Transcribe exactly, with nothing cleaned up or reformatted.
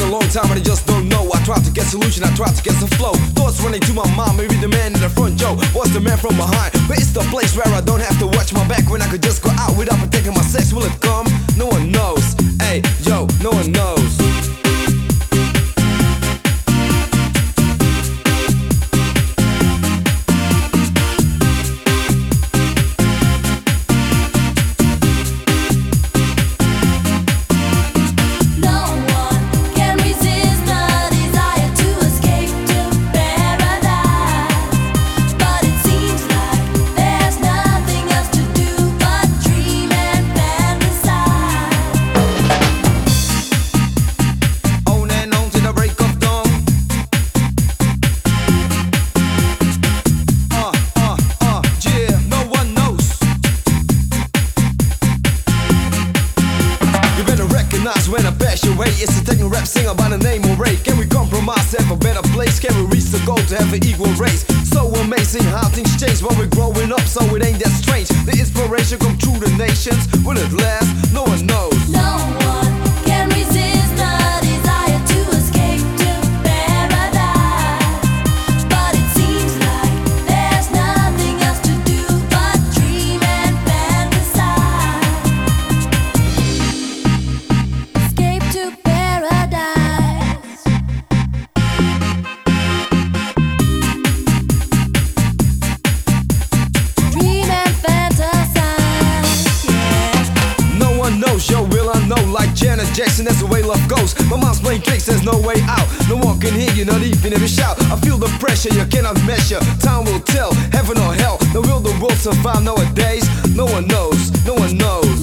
a long time and I just don't know. I try to get solution, I try to get some flow. Thoughts running to my mind, maybe the man in the front, Joe. What's the man from behind? But it's the place where I don't have to watch my back, when I could just go out without protecting my sex. Will it come? No one knows. Hey, yo, no one knows. When I pass your way, it's a techno rap singer by the name of Ray. Can we compromise, have a better place? Can we reach the goal to have an equal race? So amazing how things change when we're growing up, so it ain't that strange. The inspiration come through the nations. Will it last? No one knows. No one can resist the desire to escape to paradise, but it seems like there's nothing else to do but dream and fantasize. Escape to paradise. Dream and fantasize, yeah. No one knows, yo, will I know? Like Janet Jackson, that's the way love goes. My mom's playing tricks, there's no way out. No one can hear you, not even if you shout. I feel the pressure, you cannot measure. Time will tell, heaven or hell. Now will the world survive nowadays? No one knows, no one knows.